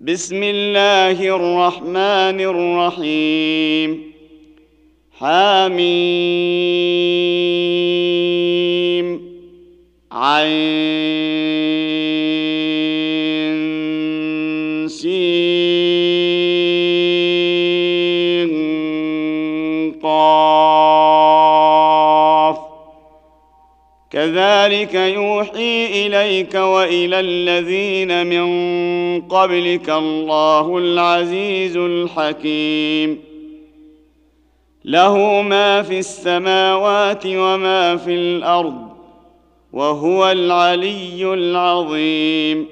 بسم الله الرحمن الرحيم حميم عين سين قاف كذلك يوحي إليك وإلى الذين من قبلك الله العزيز الحكيم له ما في السماوات وما في الأرض وهو العلي العظيم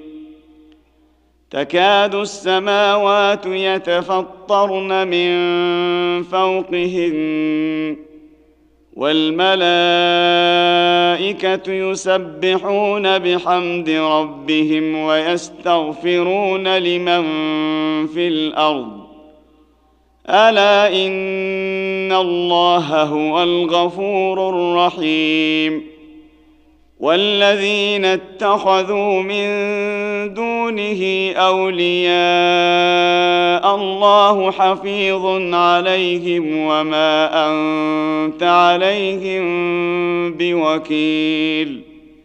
تكاد السماوات يتفطرن من فوقهن والملائكة يسبحون بحمد ربهم ويستغفرون لمن في الأرض ألا إن الله هو الغفور الرحيم والذين اتخذوا من دونه أولياء الله حفيظ عليهم وما أنت عليهم بوكيل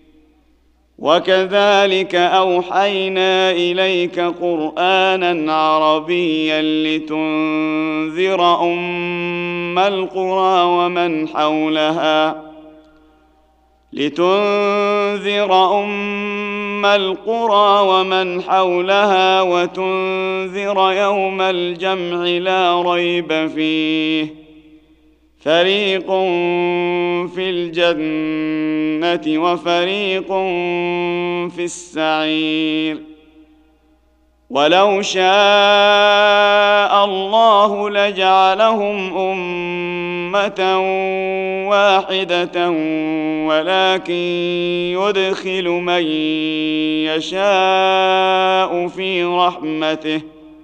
وكذلك أوحينا إليك قرآنا عربيا لتنذر أم القرى ومن حولها وتنذر يوم الجمع لا ريب فيه فريق في الجنة وفريق في السعير ولو شاء الله لجعلهم أمة واحدة ولكن يدخل من يشاء في رحمته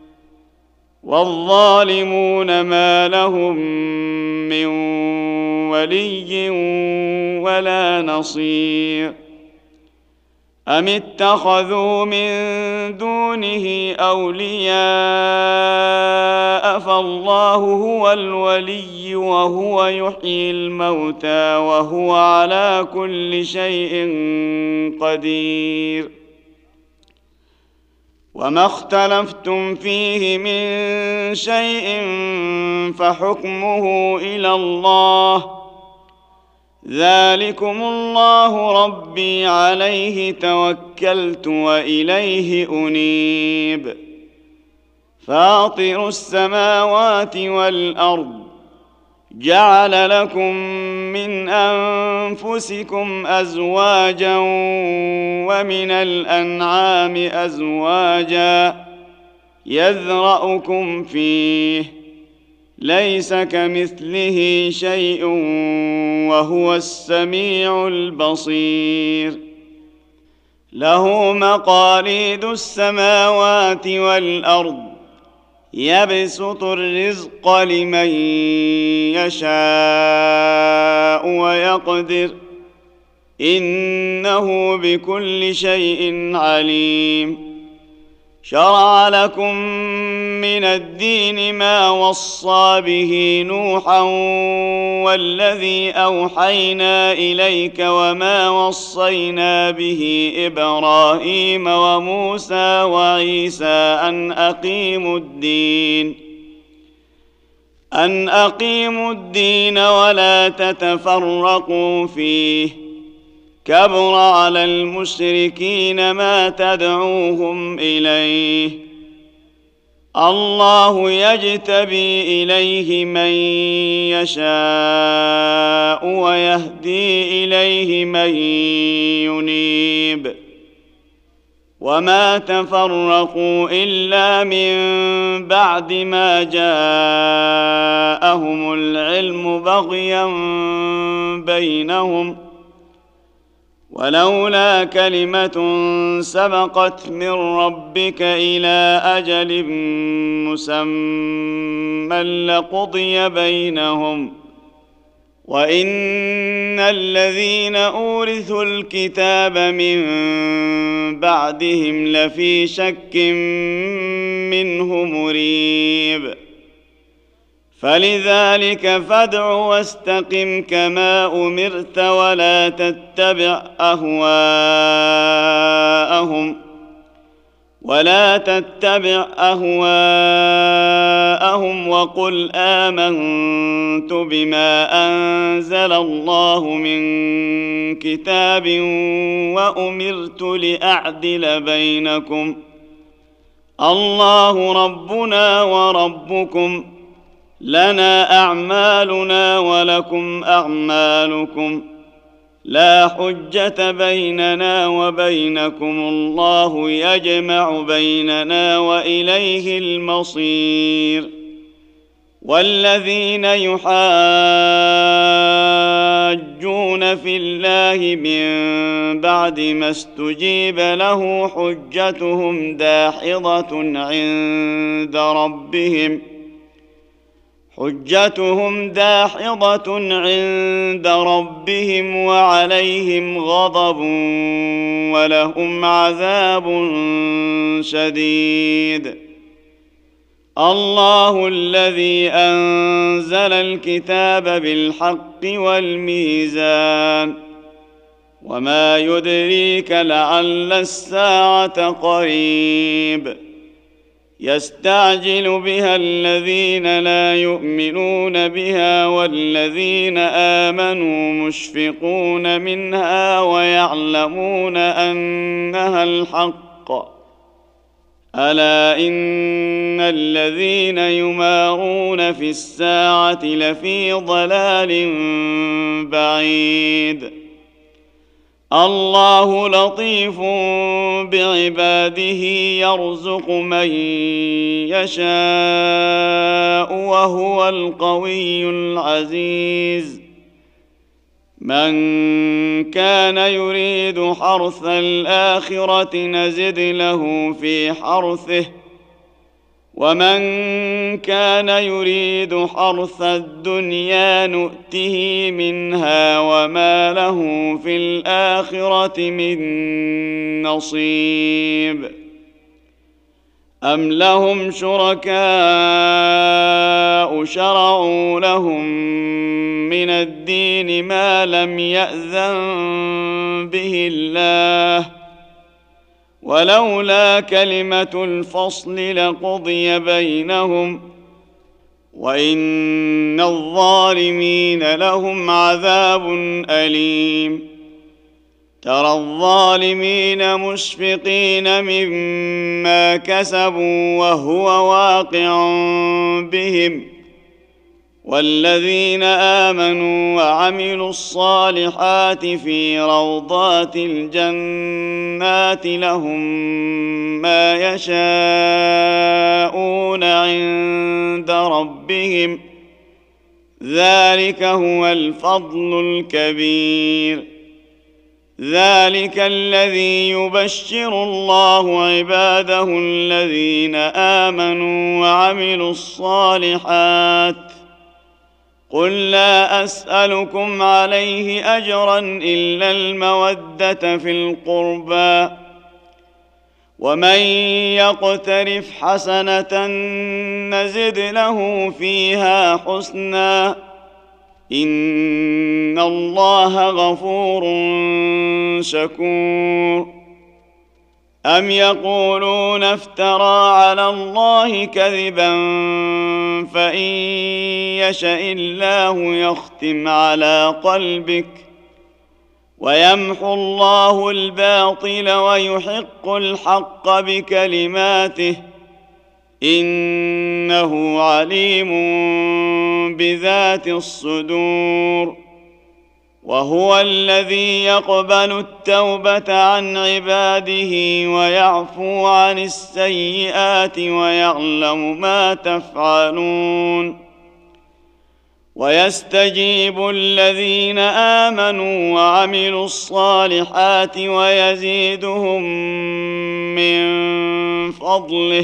والظالمون ما لهم من ولي ولا نصير أم اتخذوا من دونه أولياء فالله هو الولي وهو يحيي الموتى وهو على كل شيء قدير وما اختلفتم فيه من شيء فحكمه إلى الله ذلكم الله ربي عليه توكلت وإليه أنيب فاطر السماوات والأرض جعل لكم من أنفسكم أزواجا ومن الأنعام أزواجا يذرأكم فيه ليس كمثله شيء وهو السميع البصير له مقاليد السماوات والأرض يبسط الرزق لمن يشاء ويقدر إنه بكل شيء عليم شرع لكم من الدين ما وصى به نوحا والذي أوحينا إليك وما وصينا به إبراهيم وموسى وعيسى أن أقيموا الدين ولا تتفرقوا فيه كبر على المشركين ما تدعوهم إليه الله يجتبي إليه من يشاء ويهدي إليه من ينيب وما تفرقوا إلا من بعد ما جاءهم العلم بغيا بينهم ولولا كلمة سبقت من ربك إلى أجل مسمى لقضي بينهم وإن الذين أورثوا الكتاب من بعدهم لفي شك منه مريب. فلذلك فادع واستقم كما أمرت ولا تتبع أهواءهم وقل آمنت بما أنزل الله من كتاب وأمرت لأعدل بينكم الله ربنا وربكم لنا أعمالنا ولكم أعمالكم لا حجة بيننا وبينكم الله يجمع بيننا وإليه المصير. والذين يحاجون في الله من بعد ما استجيب له حجتهم داحضة عند ربهم وعليهم غضب ولهم عذاب شديد. الله الذي أنزل الكتاب بالحق والميزان وما يدريك لعل الساعة قريب. يستعجل بها الذين لا يؤمنون بها والذين آمنوا مشفقون منها ويعلمون أنها الحق. ألا إن الذين يمارون في الساعة لفي ضلال بعيد. الله لطيف بعباده يرزق من يشاء وهو القوي العزيز. من كان يريد حرث الآخرة نزد له في حرثه ومن كان يريد حرث الدنيا نؤته منها وما له في الآخرة من نصيب. أم لهم شركاء شرعوا لهم من الدين ما لم يأذن به الله ولولا كلمة الفصل لقضي بينهم وإن الظالمين لهم عذاب أليم. ترى الظالمين مشفقين مما كسبوا وهو واقع بهم والذين آمنوا وعملوا الصالحات في روضات الجنات لهم ما يشاءون عند ربهم ذلك هو الفضل الكبير. ذلك الذي يبشر الله عباده الذين آمنوا وعملوا الصالحات. قل لا أسألكم عليه أجرا إلا المودة في القربى ومن يقترف حسنة نزد له فيها حسنا إن الله غفور شكور. أم يقولون افترى على الله كذبا فإن يشأ الله يختم على قلبك ويمحو الله الباطل ويحق الحق بكلماته إنه عليم بذات الصدور. وهو الذي يقبل التوبة عن عباده ويعفو عن السيئات ويعلم ما تفعلون. ويستجيب الذين آمنوا وعملوا الصالحات ويزيدهم من فضله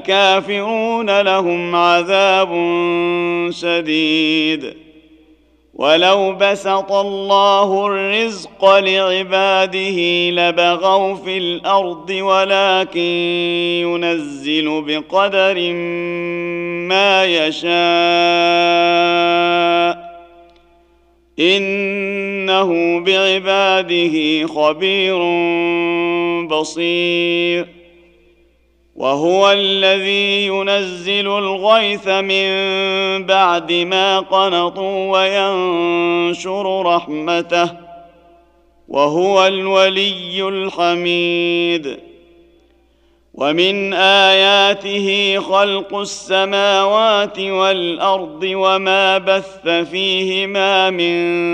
والكافرون لهم عذاب شديد. ولو بسط الله الرزق لعباده لبغوا في الأرض ولكن ينزل بقدر ما يشاء إنه بعباده خبير بصير وهو الذي ينزل الغيث من بعد ما قنطوا وينشر رحمته وهو الولي الحميد ومن آياته خلق السماوات والأرض وما بث فيهما من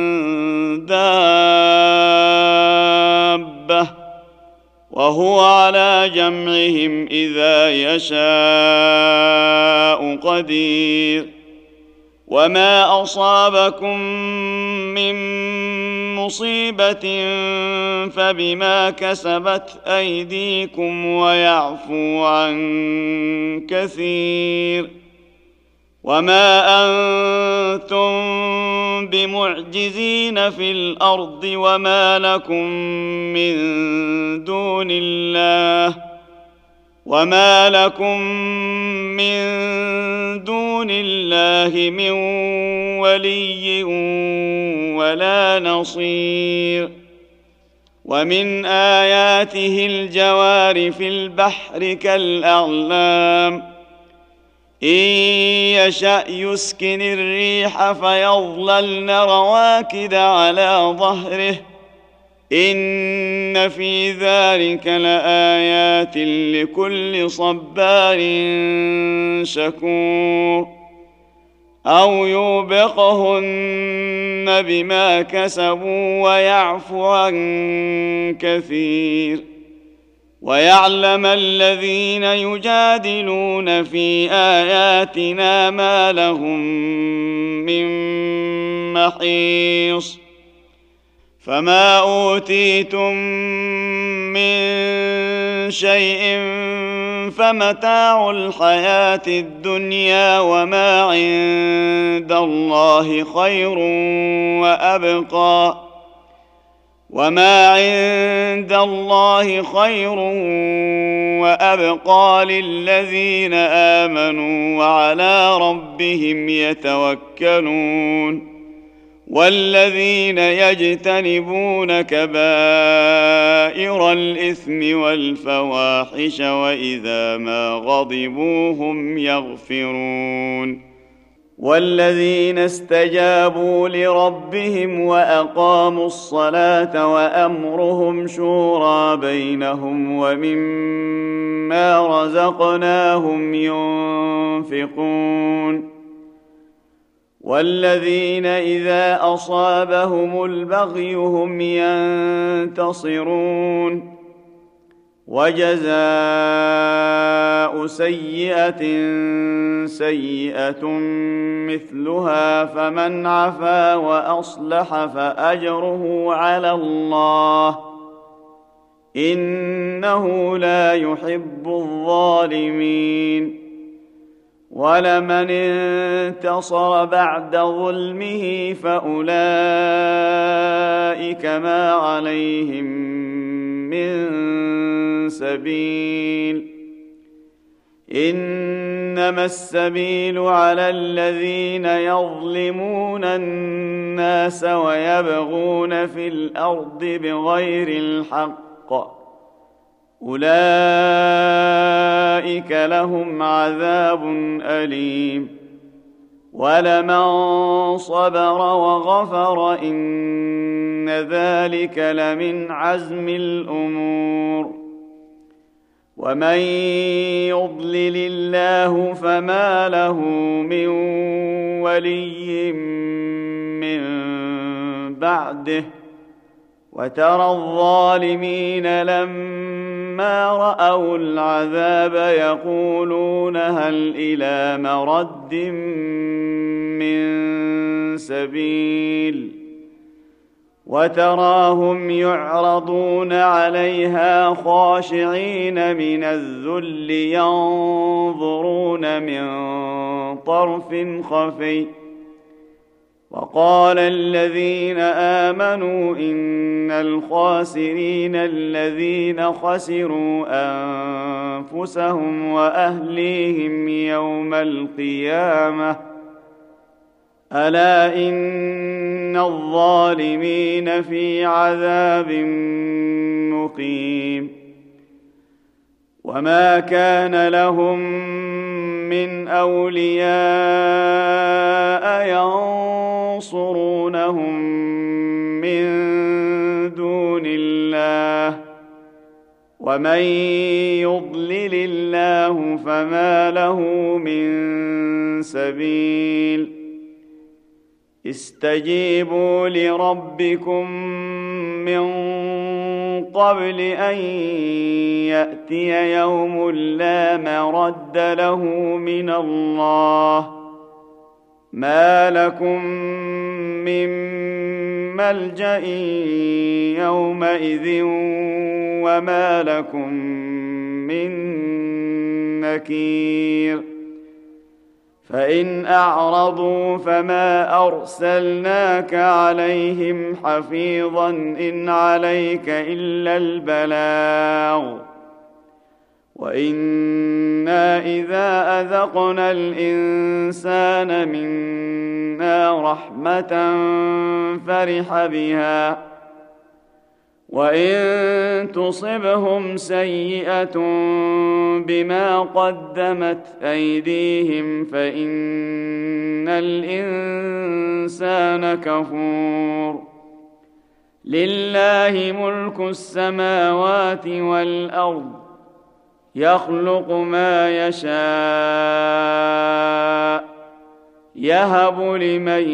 دابة وهو على جمعهم إذا يشاء قدير وما أصابكم من مصيبة فبما كسبت أيديكم ويعفو عن كثير وما أنتم بمعجزين في الأرض وما لكم من دون الله من ولي ولا نصير ومن آياته الجوار في البحر كالأعلام إن يشأ يسكن الريح فيظللن رواكد على ظهره إن في ذلك لآيات لكل صبار شكور أو يوبقهن بما كسبوا ويعفو عن كثير ويعلم الذين يجادلون في آياتنا ما لهم من محيص فما أوتيتم من شيء فمتاع الحياة الدنيا وما عند الله خير وأبقى للذين آمنوا وعلى ربهم يتوكلون والذين يجتنبون كبائر الإثم والفواحش وإذا ما غضبوا هم يغفرون والذين استجابوا لربهم وأقاموا الصلاة وأمرهم شورى بينهم ومما رزقناهم ينفقون والذين إذا أصابهم البغي هم ينتصرون وجزاء سيئة سيئة مثلها فمن عفا وأصلح فأجره على الله إنه لا يحب الظالمين ولمن انتصر بعد ظلمه فأولئك ما عليهم من سبيل إنما السبيل على الذين يظلمون الناس ويبغون في الأرض بغير الحق أولئك لهم عذاب أليم ولمن صبر وغفر إن ذلك لمن عزم الأمور ومن يضلل الله فما له من ولي من بعده وترى الظالمين لما رأوا العذاب يقولون هل إلى مرد من سبيل وتراهم يعرضون عليها خاشعين من الذل ينظرون من طرف خفي وقال الذين آمنوا إن الخاسرين الذين خسروا أنفسهم وأهليهم يوم القيامة ألا إن الظالمين في عذاب مقيم وما كان لهم من أولياء ينصرونهم من دون الله ومن يضلل الله فما له من سبيل استجيبوا لربكم من قبل أن يأتي يوم لا مرد له من الله ما لكم من ملجأ يومئذ وما لكم من نكير فإن أعرضوا فما أرسلناك عليهم حفيظا إن عليك إلا البلاغ وإنا إذا أذقنا الإنسان منا رحمة فرح بها وإن تصبهم سيئة بما قدمت أيديهم فإن الإنسان كفور لله ملك السماوات والأرض يخلق ما يشاء يهب لمن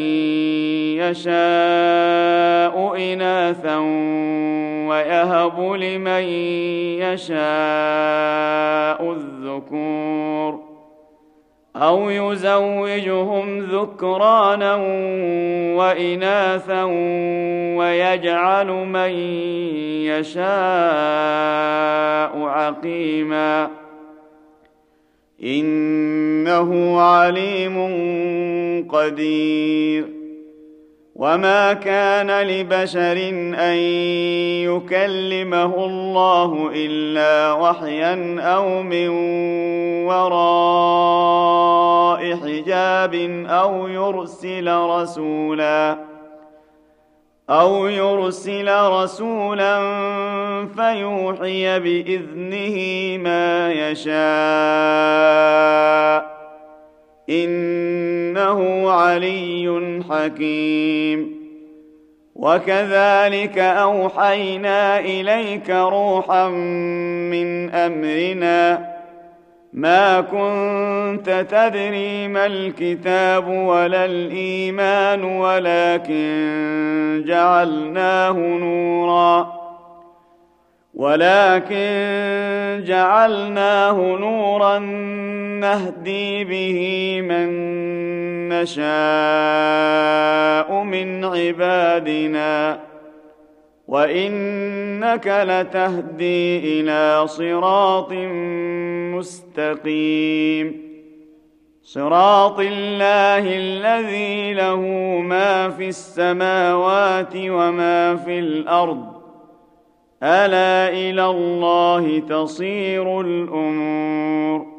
يشاء إناثا ويهب لمن يشاء الذكور أو يزوجهم ذكرانا وإناثا ويجعل من يشاء عقيما إنه عليم قدير وما كان لبشر أن يكلمه الله إلا وحيا أو من وراء حجاب أو يرسل رسولا فيوحي بإذنه ما يشاء إنه علي حكيم وكذلك أوحينا إليك روحا من أمرنا ما كنت تدري ما الكتاب ولا الإيمان ولكن جعلناه نورا نهدي به من نشاء من عبادنا وإنك لتهدي إلى صراط مستقيم صراط الله الذي له ما في السماوات وما في الأرض ألا إلى الله تصير الأمور